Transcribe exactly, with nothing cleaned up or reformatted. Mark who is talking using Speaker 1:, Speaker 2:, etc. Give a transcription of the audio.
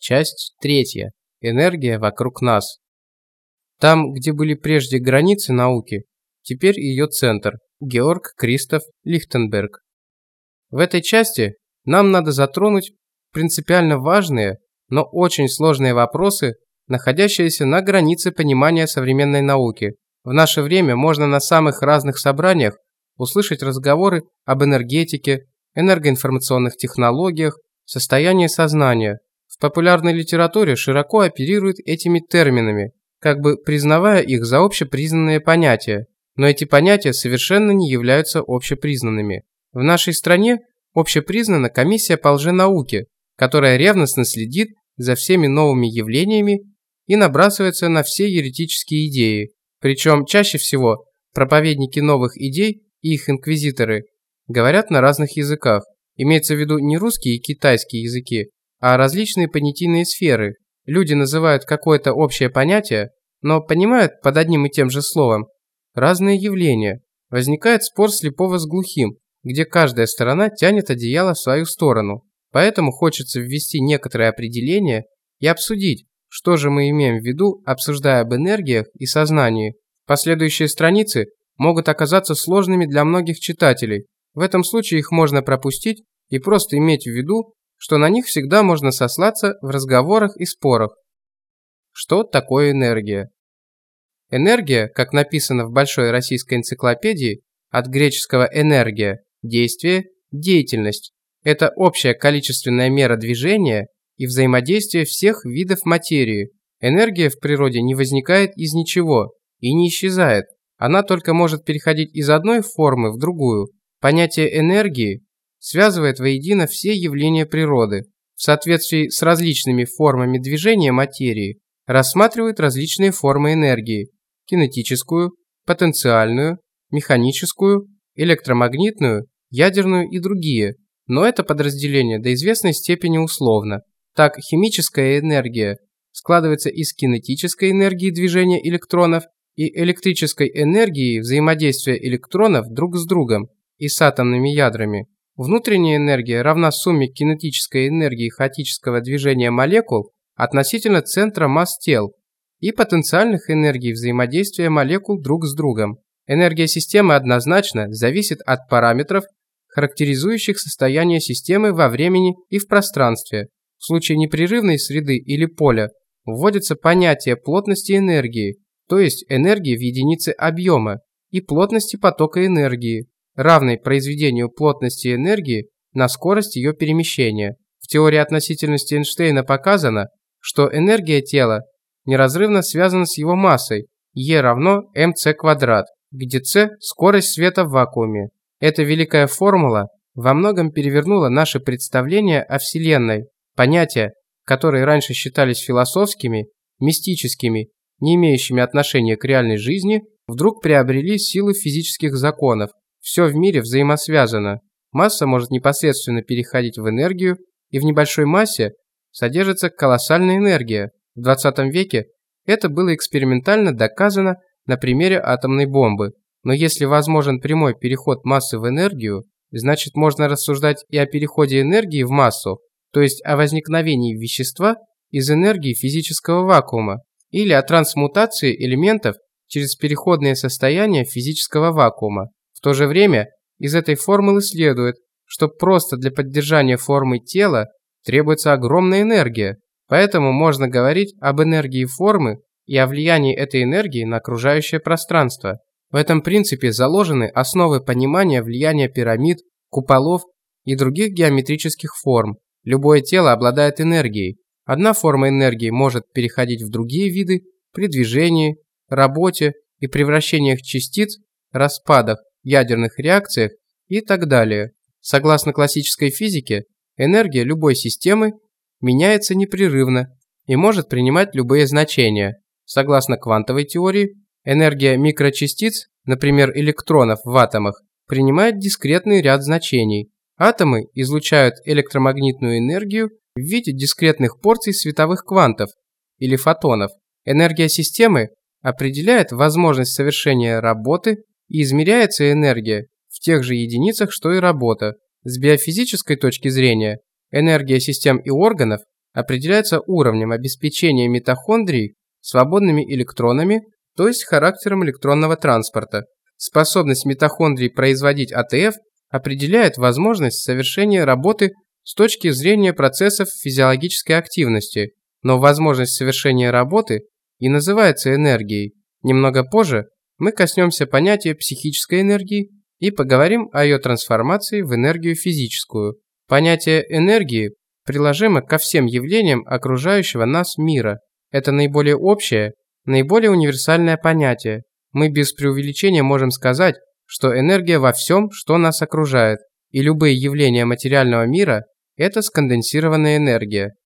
Speaker 1: Часть третья. Энергия вокруг нас. Там, где были прежде границы науки, теперь ее центр. Георг Кристоф Лихтенберг. В этой части нам надо затронуть принципиально важные, но очень сложные вопросы, находящиеся на границе понимания современной науки. В наше время можно на самых разных собраниях услышать разговоры об энергетике, энергоинформационных технологиях, состоянии сознания. В популярной литературе широко оперируют этими терминами, как бы признавая их за общепризнанные понятия, но эти понятия совершенно не являются общепризнанными. В нашей стране общепризнана комиссия по лженауке, которая ревностно следит за всеми новыми явлениями и набрасывается на все еретические идеи. Причем чаще всего проповедники новых идей и их инквизиторы говорят на разных языках. Имеется в виду не русский и китайский языки, а различные понятийные сферы. Люди называют какое-то общее понятие, но понимают под одним и тем же словом разные явления. Возникает спор слепого с глухим, где каждая сторона тянет одеяло в свою сторону. Поэтому хочется ввести некоторые определения и обсудить, что же мы имеем в виду, обсуждая об энергиях и сознании. Последующие страницы могут оказаться сложными для многих читателей. В этом случае их можно пропустить и просто иметь в виду, что на них всегда можно сослаться в разговорах и спорах. Что такое энергия? Энергия, как написано в Большой российской энциклопедии, от греческого «энергия» – действие, деятельность. Это общая количественная мера движения и взаимодействия всех видов материи. Энергия в природе не возникает из ничего и не исчезает. Она только может переходить из одной формы в другую. Понятие энергии связывает воедино все явления природы. В соответствии с различными формами движения материи рассматривают различные формы энергии: кинетическую, потенциальную, механическую, электромагнитную, ядерную и другие. Но это подразделение до известной степени условно. Так, химическая энергия складывается из кинетической энергии движения электронов и электрической энергии взаимодействия электронов друг с другом и с атомными ядрами. Внутренняя энергия равна сумме кинетической энергии хаотического движения молекул относительно центра масс тел и потенциальных энергий взаимодействия молекул друг с другом. Энергия системы однозначно зависит от параметров, характеризующих состояние системы во времени и в пространстве. В случае непрерывной среды или поля вводится понятие плотности энергии, то есть энергии в единице объема, и плотности потока энергии, равной произведению плотности энергии на скорость ее перемещения. В теории относительности Эйнштейна показано, что энергия тела неразрывно связана с его массой E равно mc квадрат, где c – скорость света в вакууме. Эта великая формула во многом перевернула наше представление о Вселенной. Понятия, которые раньше считались философскими, мистическими, не имеющими отношения к реальной жизни, вдруг приобрели силу физических законов. Все в мире взаимосвязано. Масса может непосредственно переходить в энергию, и в небольшой массе содержится колоссальная энергия. В двадцатом веке это было экспериментально доказано на примере атомной бомбы. Но если возможен прямой переход массы в энергию, значит можно рассуждать и о переходе энергии в массу, то есть о возникновении вещества из энергии физического вакуума, или о трансмутации элементов через переходные состояния физического вакуума. В то же время из этой формулы следует, что просто для поддержания формы тела требуется огромная энергия, поэтому можно говорить об энергии формы и о влиянии этой энергии на окружающее пространство. В этом принципе заложены основы понимания влияния пирамид, куполов и других геометрических форм. Любое тело обладает энергией. Одна форма энергии может переходить в другие виды при движении, работе и превращениях частиц, распадах, ядерных реакциях и так далее. Согласно классической физике, энергия любой системы меняется непрерывно и может принимать любые значения. Согласно квантовой теории, энергия микрочастиц, например, электронов в атомах, принимает дискретный ряд значений. Атомы излучают электромагнитную энергию в виде дискретных порций световых квантов или фотонов. Энергия системы определяет возможность совершения работы и измеряется энергия в тех же единицах, что и работа. С биофизической точки зрения, энергия систем и органов определяется уровнем обеспечения митохондрий свободными электронами, то есть характером электронного транспорта. Способность митохондрий производить А Т Ф определяет возможность совершения работы с точки зрения процессов физиологической активности, но возможность совершения работы и называется энергией. Немного позже мы коснемся понятия психической энергии и поговорим о ее трансформации в энергию физическую. Понятие энергии приложимо ко всем явлениям окружающего нас мира. Это наиболее общее, наиболее универсальное понятие. Мы без преувеличения можем сказать, что энергия во всем, что нас окружает, и любые явления материального мира – это сконденсированная энергия.